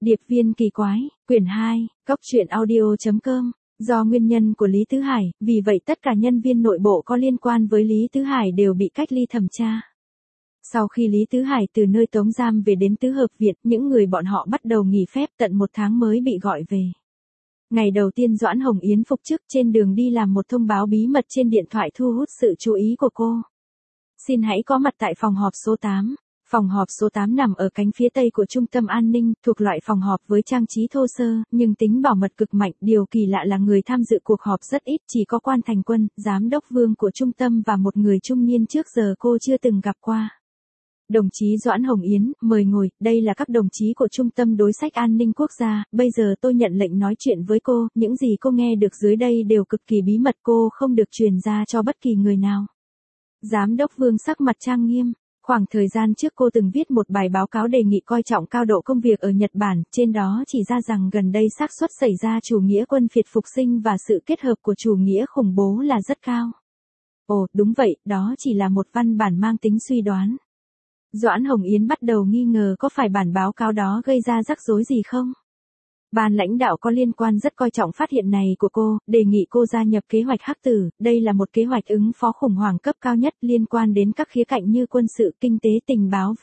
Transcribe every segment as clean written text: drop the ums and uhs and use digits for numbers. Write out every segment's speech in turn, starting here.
Điệp viên kỳ quái, quyển 2, Cốc truyện audio.com. Do nguyên nhân của Lý Tứ Hải, vì vậy tất cả nhân viên nội bộ có liên quan với Lý Tứ Hải đều bị cách ly thẩm tra. Sau khi Lý Tứ Hải từ nơi tống giam về đến Tứ Hợp Viện, những người bọn họ bắt đầu nghỉ phép tận 1 tháng mới bị gọi về. Ngày đầu tiên Doãn Hồng Yến phục chức, trên đường đi làm một thông báo bí mật trên điện thoại thu hút sự chú ý của cô. Xin hãy có mặt tại phòng họp số 8. Phòng họp số 8 nằm ở cánh phía tây của trung tâm an ninh, thuộc loại phòng họp với trang trí thô sơ, nhưng tính bảo mật cực mạnh. Điều kỳ lạ là người tham dự cuộc họp rất ít, chỉ có Quan Thành Quân, giám đốc Vương của trung tâm và một người trung niên trước giờ cô chưa từng gặp qua. Đồng chí Doãn Hồng Yến, mời ngồi, đây là các đồng chí của Trung tâm Đối sách An ninh Quốc gia, bây giờ tôi nhận lệnh nói chuyện với cô, những gì cô nghe được dưới đây đều cực kỳ bí mật, cô không được truyền ra cho bất kỳ người nào. Giám đốc Vương sắc mặt trang nghiêm. Khoảng thời gian trước cô từng viết một bài báo cáo đề nghị coi trọng cao độ công việc ở Nhật Bản, trên đó chỉ ra rằng gần đây xác suất xảy ra chủ nghĩa quân phiệt phục sinh và sự kết hợp của chủ nghĩa khủng bố là rất cao. Ồ, đúng vậy, đó chỉ là một văn bản mang tính suy đoán. Doãn Hồng Yến bắt đầu nghi ngờ có phải bản báo cáo đó gây ra rắc rối gì không? Ban lãnh đạo có liên quan rất coi trọng phát hiện này của cô, đề nghị cô gia nhập kế hoạch Hắc Tử, đây là một kế hoạch ứng phó khủng hoảng cấp cao nhất liên quan đến các khía cạnh như quân sự, kinh tế, tình báo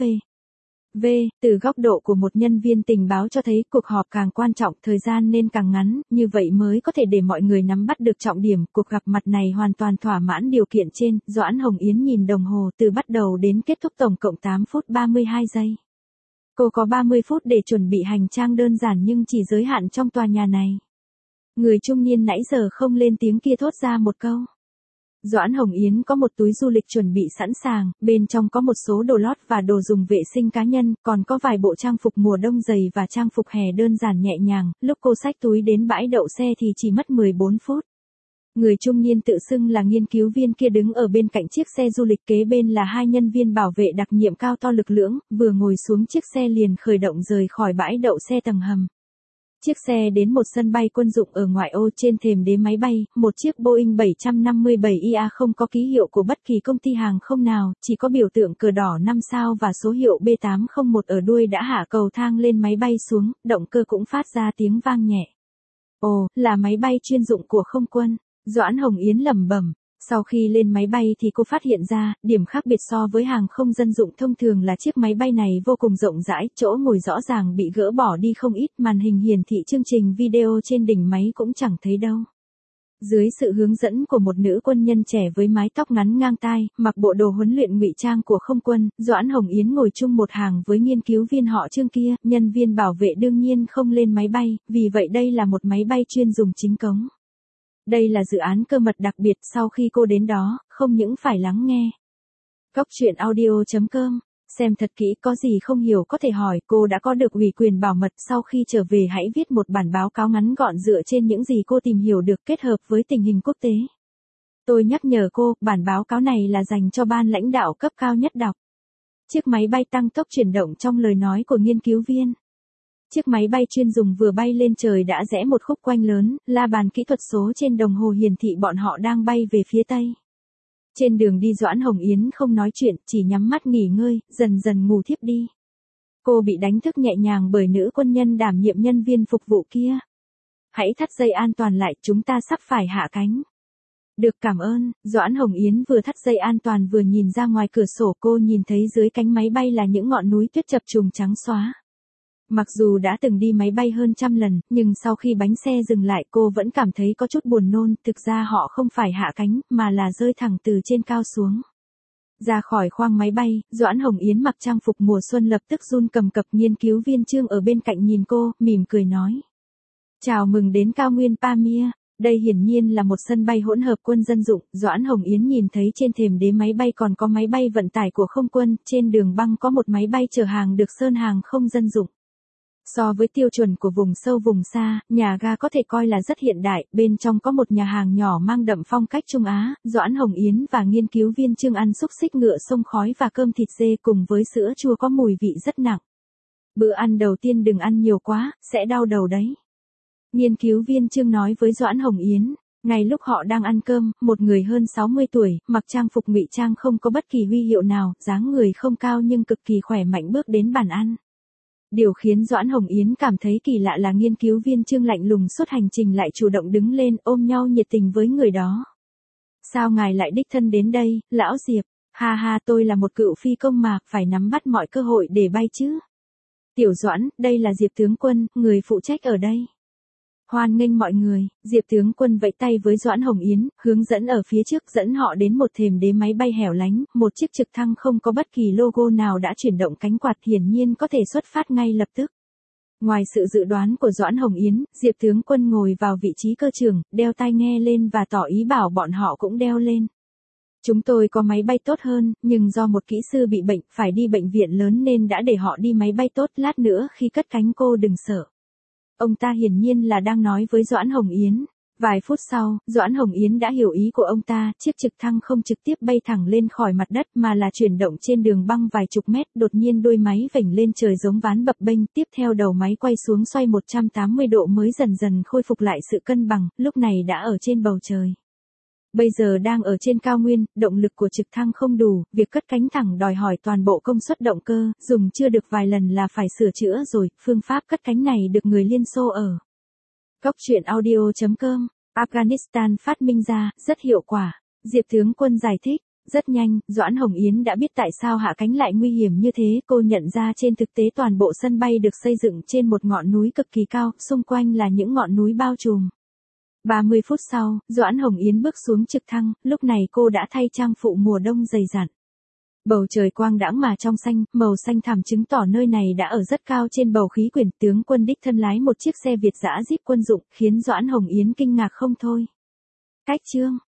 từ góc độ của một nhân viên tình báo cho thấy cuộc họp càng quan trọng, thời gian nên càng ngắn, như vậy mới có thể để mọi người nắm bắt được trọng điểm. Cuộc gặp mặt này hoàn toàn thỏa mãn điều kiện trên. Doãn Hồng Yến nhìn đồng hồ, từ bắt đầu đến kết thúc tổng cộng 8 phút 32 giây. Cô có 30 phút để chuẩn bị hành trang đơn giản nhưng chỉ giới hạn trong tòa nhà này. Người trung niên nãy giờ không lên tiếng kia thốt ra một câu. Doãn Hồng Yến có một túi du lịch chuẩn bị sẵn sàng, bên trong có một số đồ lót và đồ dùng vệ sinh cá nhân, còn có vài bộ trang phục mùa đông dày và trang phục hè đơn giản nhẹ nhàng. Lúc cô xách túi đến bãi đậu xe thì chỉ mất 14 phút. Người trung niên tự xưng là nghiên cứu viên kia đứng ở bên cạnh chiếc xe du lịch, kế bên là 2 nhân viên bảo vệ đặc nhiệm cao to lực lưỡng, vừa ngồi xuống chiếc xe liền khởi động rời khỏi bãi đậu xe tầng hầm. Chiếc xe đến một sân bay quân dụng ở ngoại ô, trên thềm đế máy bay, một chiếc Boeing 757IA không có ký hiệu của bất kỳ công ty hàng không nào, chỉ có biểu tượng cờ đỏ 5 sao và số hiệu B801 ở đuôi đã hạ cầu thang lên máy bay xuống, động cơ cũng phát ra tiếng vang nhẹ. Ồ, là máy bay chuyên dụng của không quân. Doãn Hồng Yến lẩm bẩm. Sau khi lên máy bay thì cô phát hiện ra, điểm khác biệt so với hàng không dân dụng thông thường là chiếc máy bay này vô cùng rộng rãi, chỗ ngồi rõ ràng bị gỡ bỏ đi không ít, màn hình hiển thị chương trình video trên đỉnh máy cũng chẳng thấy đâu. Dưới sự hướng dẫn của một nữ quân nhân trẻ với mái tóc ngắn ngang tai, mặc bộ đồ huấn luyện ngụy trang của không quân, Doãn Hồng Yến ngồi chung một hàng với nghiên cứu viên họ Trương kia. Nhân viên bảo vệ đương nhiên không lên máy bay, vì vậy đây là một máy bay chuyên dùng chính cống. Đây là dự án cơ mật đặc biệt, sau khi cô đến đó, không những phải lắng nghe. Cốc truyện audio.com, xem thật kỹ, có gì không hiểu có thể hỏi, cô đã có được ủy quyền bảo mật, sau khi trở về hãy viết một bản báo cáo ngắn gọn dựa trên những gì cô tìm hiểu được kết hợp với tình hình quốc tế. Tôi nhắc nhở cô, bản báo cáo này là dành cho ban lãnh đạo cấp cao nhất đọc. Chiếc máy bay tăng tốc chuyển động trong lời nói của nghiên cứu viên. Chiếc máy bay chuyên dùng vừa bay lên trời đã rẽ một khúc quanh lớn, la bàn kỹ thuật số trên đồng hồ hiển thị bọn họ đang bay về phía tây. Trên đường đi Doãn Hồng Yến không nói chuyện, chỉ nhắm mắt nghỉ ngơi, dần dần ngủ thiếp đi. Cô bị đánh thức nhẹ nhàng bởi nữ quân nhân đảm nhiệm nhân viên phục vụ kia. Hãy thắt dây an toàn lại, chúng ta sắp phải hạ cánh. Được, cảm ơn. Doãn Hồng Yến vừa thắt dây an toàn vừa nhìn ra ngoài cửa sổ, cô nhìn thấy dưới cánh máy bay là những ngọn núi tuyết chập trùng trắng xóa. Mặc dù đã từng đi máy bay hơn 100 lần, nhưng sau khi bánh xe dừng lại cô vẫn cảm thấy có chút buồn nôn, thực ra họ không phải hạ cánh, mà là rơi thẳng từ trên cao xuống. Ra khỏi khoang máy bay, Doãn Hồng Yến mặc trang phục mùa xuân lập tức run cầm cập. Nghiên cứu viên Trương ở bên cạnh nhìn cô, mỉm cười nói. Chào mừng đến cao nguyên Pamir. Đây hiển nhiên là một sân bay hỗn hợp quân dân dụng. Doãn Hồng Yến nhìn thấy trên thềm đế máy bay còn có máy bay vận tải của không quân, trên đường băng có một máy bay chở hàng được sơn hàng không dân dụng. So với tiêu chuẩn của vùng sâu vùng xa, nhà ga có thể coi là rất hiện đại, bên trong có một nhà hàng nhỏ mang đậm phong cách Trung Á. Doãn Hồng Yến và nghiên cứu viên Trương ăn xúc xích ngựa sông khói và cơm thịt dê cùng với sữa chua có mùi vị rất nặng. Bữa ăn đầu tiên đừng ăn nhiều quá, sẽ đau đầu đấy. Nghiên cứu viên Trương nói với Doãn Hồng Yến. Ngay lúc họ đang ăn cơm, một người hơn 60 tuổi, mặc trang phục ngụy trang không có bất kỳ huy hiệu nào, dáng người không cao nhưng cực kỳ khỏe mạnh bước đến bàn ăn. Điều khiến Doãn Hồng Yến cảm thấy kỳ lạ là nghiên cứu viên Trương lạnh lùng suốt hành trình lại chủ động đứng lên ôm nhau nhiệt tình với người đó. Sao ngài lại đích thân đến đây, lão Diệp? Ha ha, tôi là một cựu phi công mà, phải nắm bắt mọi cơ hội để bay chứ. Tiểu Doãn, đây là Diệp tướng quân, người phụ trách ở đây. Hoan nghênh mọi người, Diệp tướng quân vẫy tay với Doãn Hồng Yến, hướng dẫn ở phía trước dẫn họ đến một thềm đế máy bay hẻo lánh, một chiếc trực thăng không có bất kỳ logo nào đã chuyển động cánh quạt hiển nhiên có thể xuất phát ngay lập tức. Ngoài sự dự đoán của Doãn Hồng Yến, Diệp tướng quân ngồi vào vị trí cơ trưởng, đeo tai nghe lên và tỏ ý bảo bọn họ cũng đeo lên. Chúng tôi có máy bay tốt hơn, nhưng do một kỹ sư bị bệnh, phải đi bệnh viện lớn nên đã để họ đi máy bay tốt, lát nữa khi cất cánh cô đừng sợ. Ông ta hiển nhiên là đang nói với Doãn Hồng Yến. Vài phút sau, Doãn Hồng Yến đã hiểu ý của ông ta, chiếc trực thăng không trực tiếp bay thẳng lên khỏi mặt đất mà là chuyển động trên đường băng vài chục mét, đột nhiên đuôi máy vểnh lên trời giống ván bập bênh, tiếp theo đầu máy quay xuống xoay 180 độ mới dần dần khôi phục lại sự cân bằng, lúc này đã ở trên bầu trời. Bây giờ đang ở trên cao nguyên, động lực của trực thăng không đủ, việc cất cánh thẳng đòi hỏi toàn bộ công suất động cơ, dùng chưa được vài lần là phải sửa chữa rồi, phương pháp cất cánh này được người Liên Xô ở Cóc truyện audio.com, Afghanistan phát minh ra, rất hiệu quả. Diệp tướng quân giải thích, rất nhanh, Doãn Hồng Yến đã biết tại sao hạ cánh lại nguy hiểm như thế, cô nhận ra trên thực tế toàn bộ sân bay được xây dựng trên một ngọn núi cực kỳ cao, xung quanh là những ngọn núi bao trùm. 30 phút sau, Doãn Hồng Yến bước xuống trực thăng, lúc này cô đã thay trang phụ mùa đông dày dặn. Bầu trời quang đãng mà trong xanh, màu xanh thẳm chứng tỏ nơi này đã ở rất cao trên bầu khí quyển, tướng quân đích thân lái một chiếc xe Việt dã Jeep quân dụng, khiến Doãn Hồng Yến kinh ngạc không thôi. Cách chương